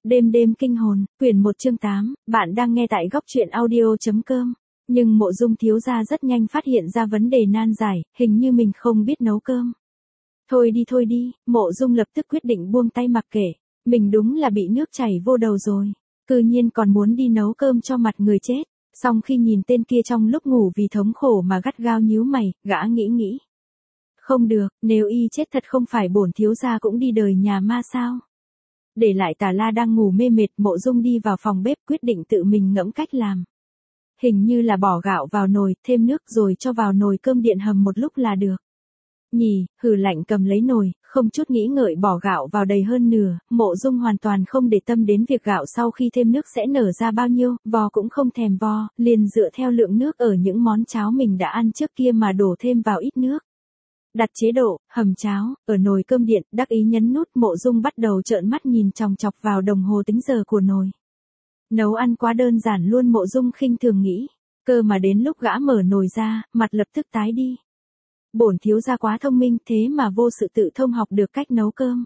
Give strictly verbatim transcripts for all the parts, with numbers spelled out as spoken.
Đêm đêm kinh hồn, quyển một chương tám, bạn đang nghe tại góc truyện audio.com. Nhưng Mộ Dung thiếu gia rất nhanh phát hiện ra vấn đề nan giải, hình như mình không biết nấu cơm. Thôi đi thôi đi, Mộ Dung lập tức quyết định buông tay mặc kệ. Mình đúng là bị nước chảy vô đầu rồi. Cư nhiên còn muốn đi nấu cơm cho mặt người chết. Xong khi nhìn tên kia trong lúc ngủ vì thống khổ mà gắt gao nhíu mày, gã nghĩ nghĩ. Không được, nếu y chết thật không phải bổn thiếu gia cũng đi đời nhà ma sao? Để lại Tà La đang ngủ mê mệt, Mộ Dung đi vào phòng bếp quyết định tự mình ngẫm cách làm. Hình như là bỏ gạo vào nồi, thêm nước rồi cho vào nồi cơm điện hầm một lúc là được. Nhì, hừ lạnh cầm lấy nồi, không chút nghĩ ngợi bỏ gạo vào đầy hơn nửa, Mộ Dung hoàn toàn không để tâm đến việc gạo sau khi thêm nước sẽ nở ra bao nhiêu, vò cũng không thèm vo, liền dựa theo lượng nước ở những món cháo mình đã ăn trước kia mà đổ thêm vào ít nước. Đặt chế độ, hầm cháo, ở nồi cơm điện, đắc ý nhấn nút. Mộ Dung bắt đầu trợn mắt nhìn chòng chọc vào đồng hồ tính giờ của nồi. Nấu ăn quá đơn giản luôn, Mộ Dung khinh thường nghĩ. Cơ mà đến lúc gã mở nồi ra, mặt lập tức tái đi. Bổn thiếu gia quá thông minh, thế mà vô sự tự thông học được cách nấu cơm.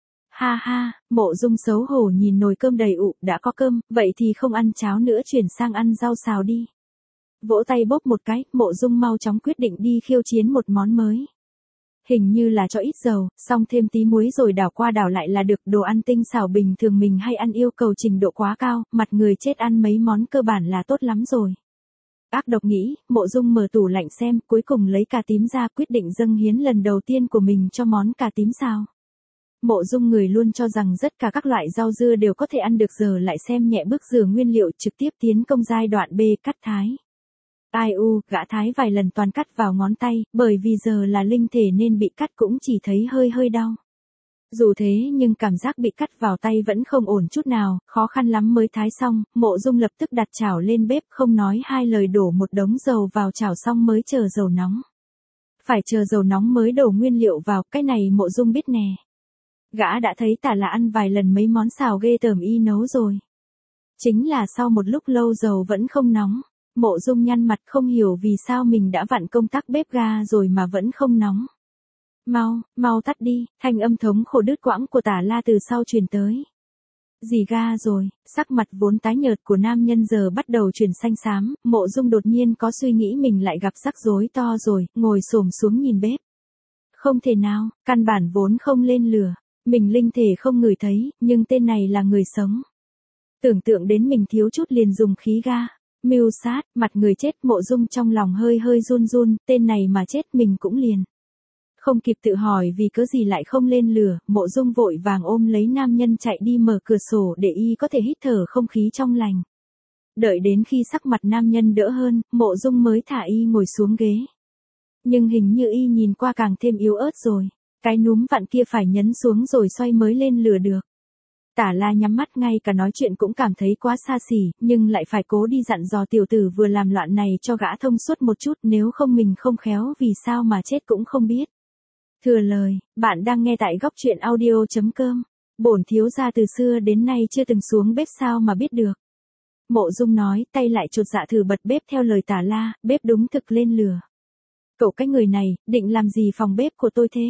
Ha ha, Mộ Dung xấu hổ nhìn nồi cơm đầy ụ, đã có cơm, vậy thì không ăn cháo nữa, chuyển sang ăn rau xào đi. Vỗ tay bóp một cái, Mộ Dung mau chóng quyết định đi khiêu chiến một món mới. Hình như là cho ít dầu, xong thêm tí muối rồi đảo qua đảo lại là được. Đồ ăn tinh xảo bình thường mình hay ăn yêu cầu trình độ quá cao, mặt người chết ăn mấy món cơ bản là tốt lắm rồi. Ác độc nghĩ, Mộ Dung mở tủ lạnh xem, cuối cùng lấy cà tím ra, quyết định dâng hiến lần đầu tiên của mình cho món cà tím xào. Mộ Dung người luôn cho rằng tất cả các loại rau dưa đều có thể ăn được, giờ lại xem nhẹ bước rửa nguyên liệu, trực tiếp tiến công giai đoạn B, cắt thái. Ai u, gã thái vài lần toàn cắt vào ngón tay, bởi vì giờ là linh thể nên bị cắt cũng chỉ thấy hơi hơi đau. Dù thế nhưng cảm giác bị cắt vào tay vẫn không ổn chút nào, khó khăn lắm mới thái xong. Mộ Dung lập tức đặt chảo lên bếp, không nói hai lời đổ một đống dầu vào chảo xong mới chờ dầu nóng. Phải chờ dầu nóng mới đổ nguyên liệu vào, cái này Mộ Dung biết nè. Gã đã thấy Tà La ăn vài lần mấy món xào ghê tởm y nấu rồi. Chính là sau một lúc lâu dầu vẫn không nóng. Mộ Dung nhăn mặt không hiểu vì sao mình đã vặn công tắc bếp ga rồi mà vẫn không nóng. Mau, mau tắt đi, thanh âm thống khổ đứt quãng của Tà La từ sau truyền tới. Gì ga rồi, sắc mặt vốn tái nhợt của nam nhân giờ bắt đầu chuyển xanh xám. Mộ Dung đột nhiên có suy nghĩ mình lại gặp rắc rối to rồi, ngồi xổm xuống nhìn bếp. Không thể nào, căn bản vốn không lên lửa, mình linh thể không ngửi thấy, nhưng tên này là người sống. Tưởng tượng đến mình thiếu chút liền dùng khí ga. Mưu sát, mặt người chết. Mộ Dung trong lòng hơi hơi run run, tên này mà chết mình cũng liền. Không kịp tự hỏi vì cớ gì lại không lên lửa, Mộ Dung vội vàng ôm lấy nam nhân chạy đi mở cửa sổ để y có thể hít thở không khí trong lành. Đợi đến khi sắc mặt nam nhân đỡ hơn, Mộ Dung mới thả y ngồi xuống ghế. Nhưng hình như y nhìn qua càng thêm yếu ớt rồi, cái núm vặn kia phải nhấn xuống rồi xoay mới lên lửa được. Tà La nhắm mắt, ngay cả nói chuyện cũng cảm thấy quá xa xỉ, nhưng lại phải cố đi dặn dò tiểu tử vừa làm loạn này cho gã thông suốt một chút, nếu không mình không khéo vì sao mà chết cũng không biết. Thừa lời, bạn đang nghe tại góc truyện audio.com. Bổn thiếu gia từ xưa đến nay chưa từng xuống bếp sao mà biết được. Mộ Dung nói, tay lại chột dạ thử bật bếp theo lời Tà La, bếp đúng thực lên lửa. Cậu cái người này, định làm gì phòng bếp của tôi thế?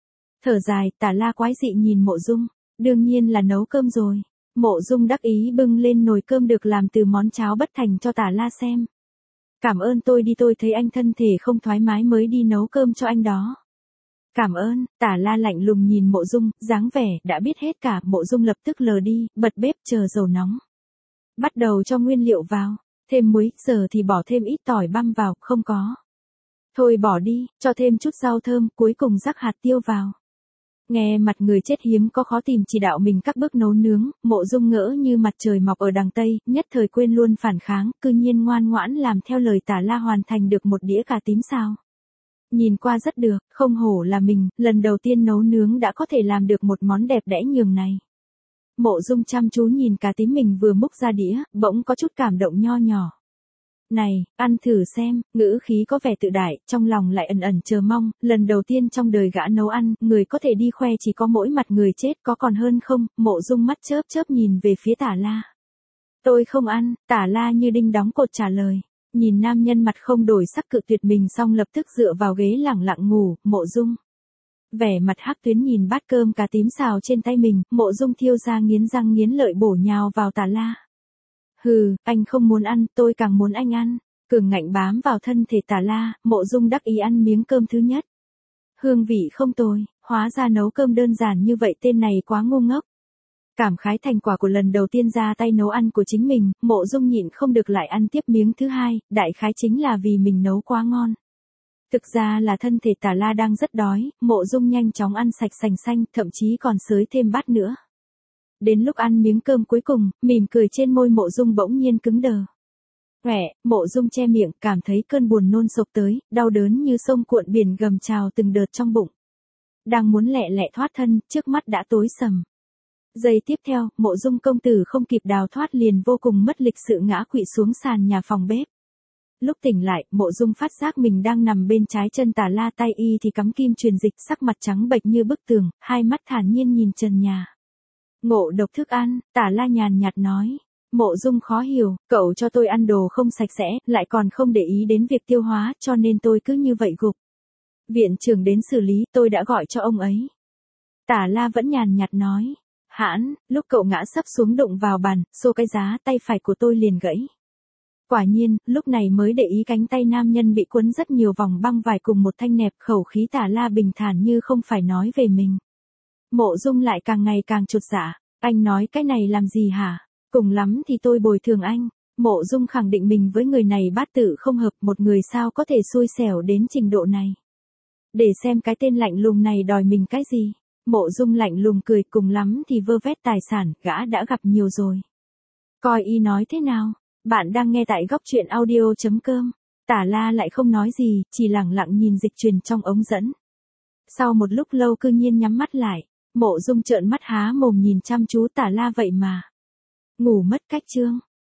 Thở dài, Tà La quái dị nhìn Mộ Dung. Đương nhiên là nấu cơm rồi. Mộ Dung đắc ý bưng lên nồi cơm được làm từ món cháo bất thành cho Tà La xem. Cảm ơn tôi đi, tôi thấy anh thân thể không thoải mái mới đi nấu cơm cho anh đó. Cảm ơn. Tà La lạnh lùng nhìn Mộ Dung, dáng vẻ đã biết hết cả. Mộ Dung lập tức lờ đi, bật bếp chờ dầu nóng. Bắt đầu cho nguyên liệu vào, thêm muối, giờ thì bỏ thêm ít tỏi băm vào, không có. Thôi bỏ đi, cho thêm chút rau thơm, cuối cùng rắc hạt tiêu vào. Nghe mặt người chết hiếm có khó tìm chỉ đạo mình các bước nấu nướng. Mộ Dung ngỡ như mặt trời mọc ở đằng Tây, nhất thời quên luôn phản kháng, cư nhiên ngoan ngoãn làm theo lời Tà La, hoàn thành được một đĩa cà tím xào. Nhìn qua rất được, không hổ là mình, lần đầu tiên nấu nướng đã có thể làm được một món đẹp đẽ nhường này. Mộ Dung chăm chú nhìn cà tím mình vừa múc ra đĩa, bỗng có chút cảm động nho nhỏ. Này, ăn thử xem, ngữ khí có vẻ tự đại, trong lòng lại ẩn ẩn chờ mong, lần đầu tiên trong đời gã nấu ăn, người có thể đi khoe chỉ có mỗi mặt người chết, có còn hơn không? Mộ Dung mắt chớp chớp nhìn về phía Tà La. Tôi không ăn, Tà La như đinh đóng cột trả lời. Nhìn nam nhân mặt không đổi sắc cự tuyệt mình xong lập tức dựa vào ghế lẳng lặng ngủ. Mộ Dung Vẻ mặt Hắc Tuyến nhìn bát cơm cà tím xào trên tay mình, Mộ Dung Thiêu ra nghiến răng nghiến lợi bổ nhào vào Tà La. Hừ, anh không muốn ăn, tôi càng muốn anh ăn. Cường ngạnh bám vào thân thể Tà La, Mộ Dung đắc ý ăn miếng cơm thứ nhất. Hương vị không tồi, hóa ra nấu cơm đơn giản như vậy, tên này quá ngu ngốc. Cảm khái thành quả của lần đầu tiên ra tay nấu ăn của chính mình, Mộ Dung nhịn không được lại ăn tiếp miếng thứ hai, đại khái chính là vì mình nấu quá ngon. Thực ra là thân thể Tà La đang rất đói, Mộ Dung nhanh chóng ăn sạch sành xanh, thậm chí còn xới thêm bát nữa. Đến lúc ăn miếng cơm cuối cùng, mỉm cười trên môi Mộ Dung bỗng nhiên cứng đờ. Quẹ, Mộ Dung che miệng, cảm thấy cơn buồn nôn sộc tới, đau đớn như sông cuộn biển gầm trào từng đợt trong bụng. Đang muốn lẹ lẹ thoát thân, trước mắt đã tối sầm. Giây tiếp theo, Mộ Dung công tử không kịp đào thoát liền vô cùng mất lịch sự ngã quỵ xuống sàn nhà phòng bếp. Lúc tỉnh lại, Mộ Dung phát giác mình đang nằm bên trái chân Tà La, tay y thì cắm kim truyền dịch, sắc mặt trắng bệch như bức tường, hai mắt thản nhiên nhìn trần nhà. Ngộ độc thức ăn, Tà La nhàn nhạt nói. Mộ Dung khó hiểu, cậu cho tôi ăn đồ không sạch sẽ, lại còn không để ý đến việc tiêu hóa, cho nên tôi cứ như vậy gục. Viện trưởng đến xử lý, tôi đã gọi cho ông ấy. Tà La vẫn nhàn nhạt nói. Hãn, lúc cậu ngã sấp xuống đụng vào bàn, xô cái giá tay phải của tôi liền gãy. Quả nhiên, lúc này mới để ý cánh tay nam nhân bị quấn rất nhiều vòng băng vải cùng một thanh nẹp, khẩu khí Tà La bình thản như không phải nói về mình. Mộ Dung lại càng ngày càng chột dạ, anh nói cái này làm gì hả? Cùng lắm thì tôi bồi thường anh. Mộ Dung khẳng định mình với người này bát tự không hợp, một người sao có thể xui xẻo đến trình độ này. Để xem cái tên lạnh lùng này đòi mình cái gì. Mộ Dung lạnh lùng cười, cùng lắm thì vơ vét tài sản, gã đã gặp nhiều rồi. Coi y nói thế nào? Bạn đang nghe tại góc truyện audio chấm com. Tà La lại không nói gì, chỉ lẳng lặng nhìn dịch truyền trong ống dẫn. Sau một lúc lâu cư nhiên nhắm mắt lại, Mộ Dung trợn mắt há mồm nhìn chăm chú Tà La, vậy mà ngủ mất cách chương.